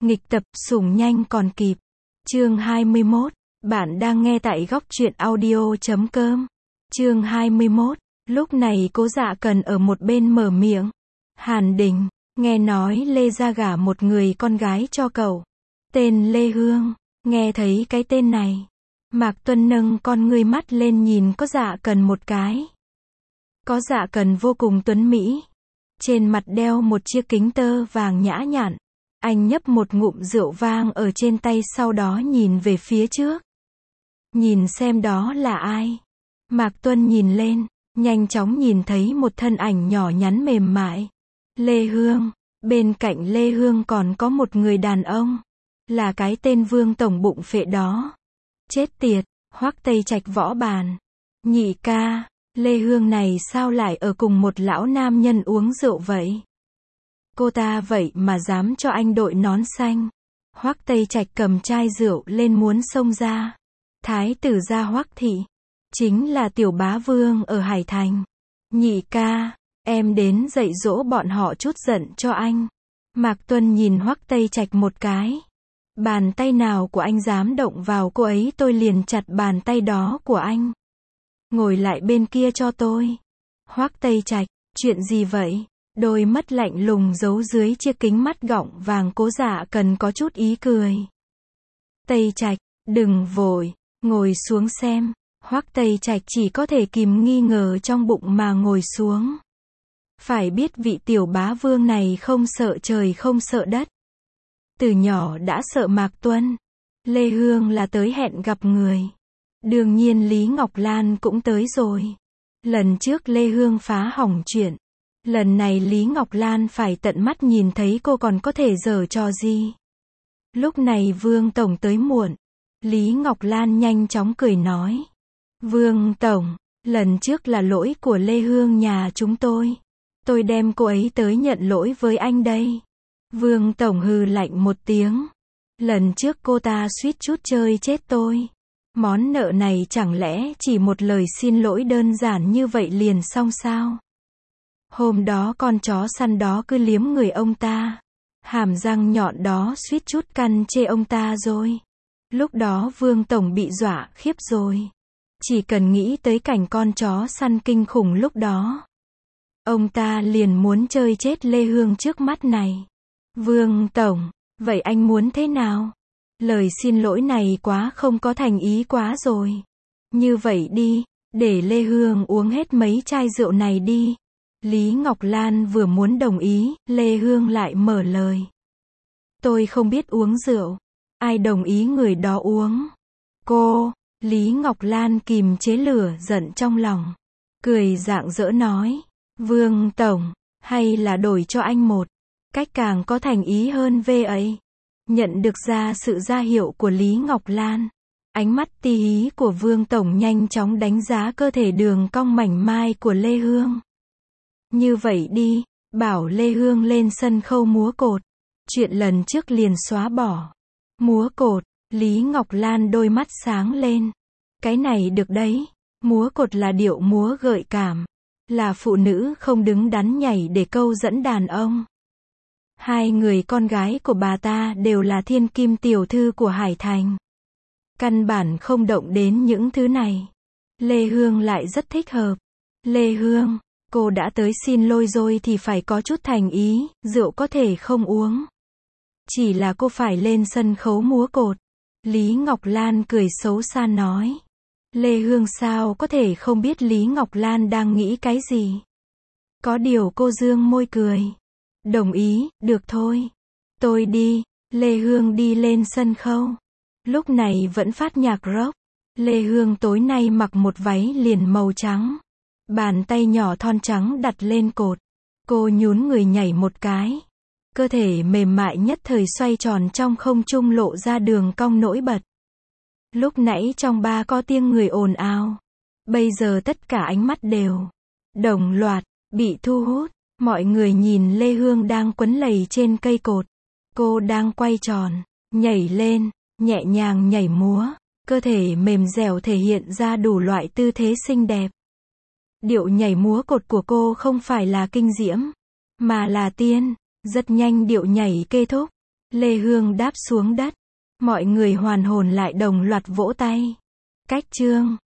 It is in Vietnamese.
Nghịch tập, sủng nhanh còn kịp. Chương 21. Bạn đang nghe tại góc truyện audio.com. Chương 21. Lúc này Cố Dạ Cần ở một bên mở miệng. Hàn Đình, nghe nói Lê gia gả một người con gái cho cậu. Tên Lê Hương. Nghe thấy cái tên này, Mạc Tuân nâng con ngươi mắt lên nhìn Có Dạ Cần một cái. Có Dạ Cần vô cùng tuấn mỹ. Trên mặt đeo một chiếc kính tơ vàng nhã nhặn. Anh nhấp một ngụm rượu vang ở trên tay, sau đó nhìn về phía trước. Nhìn xem đó là ai. Mạc Tuân nhìn lên, nhanh chóng nhìn thấy một thân ảnh nhỏ nhắn mềm mại. Lê Hương. Bên cạnh Lê Hương còn có một người đàn ông. Là cái tên Vương tổng bụng phệ đó. Chết tiệt, Hoắc Tây Trạch võ bàn. Nhị ca, Lê Hương này sao lại ở cùng một lão nam nhân uống rượu vậy? Cô ta vậy mà dám cho anh đội nón xanh. Hoắc Tây Trạch cầm chai rượu lên muốn xông ra. Thái tử gia Hoắc thị, chính là tiểu bá vương ở Hải Thành. Nhị ca, em đến dạy dỗ bọn họ chút giận cho anh. Mạc Tuân nhìn Hoắc Tây Trạch một cái. Bàn tay nào của anh dám động vào cô ấy, tôi liền chặt bàn tay đó của anh. Ngồi lại bên kia cho tôi. Hoắc Tây Trạch, chuyện gì vậy? Đôi mắt lạnh lùng giấu dưới chiếc kính mắt gọng vàng Cố Dạ Cần có chút ý cười. Tây Trạch, đừng vội, ngồi xuống xem. Hoắc Tây Trạch chỉ có thể kìm nghi ngờ trong bụng mà ngồi xuống. Phải biết vị tiểu bá vương này không sợ trời không sợ đất. Từ nhỏ đã sợ Mạc Tuân. Lê Hương là tới hẹn gặp người. Đương nhiên Lý Ngọc Lan cũng tới rồi. Lần trước Lê Hương phá hỏng chuyện. Lần này Lý Ngọc Lan phải tận mắt nhìn thấy cô còn có thể giở trò gì. Lúc này Vương tổng tới muộn. Lý Ngọc Lan nhanh chóng cười nói. Vương tổng, lần trước là lỗi của Lê Hương nhà chúng tôi. Tôi đem cô ấy tới nhận lỗi với anh đây. Vương tổng hừ lạnh một tiếng. Lần trước cô ta suýt chút chơi chết tôi. Món nợ này chẳng lẽ chỉ một lời xin lỗi đơn giản như vậy liền xong sao? Hôm đó con chó săn đó cứ liếm người ông ta. Hàm răng nhọn đó suýt chút căn chê ông ta rồi. Lúc đó Vương tổng bị dọa khiếp rồi. Chỉ cần nghĩ tới cảnh con chó săn kinh khủng lúc đó, ông ta liền muốn chơi chết Lê Hương trước mắt này. Vương tổng, vậy anh muốn thế nào? Lời xin lỗi này quá không có thành ý quá rồi. Như vậy đi, để Lê Hương uống hết mấy chai rượu này đi. Lý Ngọc Lan vừa muốn đồng ý, Lê Hương lại mở lời. Tôi không biết uống rượu. Ai đồng ý người đó uống? Cô. Lý Ngọc Lan kìm chế lửa giận trong lòng. Cười rạng rỡ nói. Vương tổng, hay là đổi cho anh một cách càng có thành ý hơn về ấy. Nhận được ra sự ra hiệu của Lý Ngọc Lan. Ánh mắt ti hí của Vương tổng nhanh chóng đánh giá cơ thể đường cong mảnh mai của Lê Hương. Như vậy đi, bảo Lê Hương lên sân khấu múa cột. Chuyện lần trước liền xóa bỏ. Múa cột, Lý Ngọc Lan đôi mắt sáng lên. Cái này được đấy. Múa cột là điệu múa gợi cảm. Là phụ nữ không đứng đắn nhảy để câu dẫn đàn ông. Hai người con gái của bà ta đều là thiên kim tiểu thư của Hải Thành. Căn bản không động đến những thứ này. Lê Hương lại rất thích hợp. Lê Hương, cô đã tới xin lỗi rồi thì phải có chút thành ý, rượu có thể không uống. Chỉ là cô phải lên sân khấu múa cột. Lý Ngọc Lan cười xấu xa nói. Lê Hương sao có thể không biết Lý Ngọc Lan đang nghĩ cái gì. Có điều cô dương môi cười. Đồng ý, được thôi. Tôi đi. Lê Hương đi lên sân khấu. Lúc này vẫn phát nhạc rock. Lê Hương tối nay mặc một váy liền màu trắng. Bàn tay nhỏ thon trắng đặt lên cột. Cô nhún người nhảy một cái. Cơ thể mềm mại nhất thời xoay tròn trong không trung lộ ra đường cong nổi bật. Lúc nãy trong ba có tiếng người ồn ào. Bây giờ tất cả ánh mắt đều đồng loạt bị thu hút. Mọi người nhìn Lê Hương đang quấn lầy trên cây cột. Cô đang quay tròn, nhảy lên, nhẹ nhàng nhảy múa. Cơ thể mềm dẻo thể hiện ra đủ loại tư thế xinh đẹp. Điệu nhảy múa cột của cô không phải là kinh diễm, mà là tiên. Rất nhanh điệu nhảy kết thúc. Lê Hương đáp xuống đất. Mọi người hoàn hồn lại đồng loạt vỗ tay. Cách chương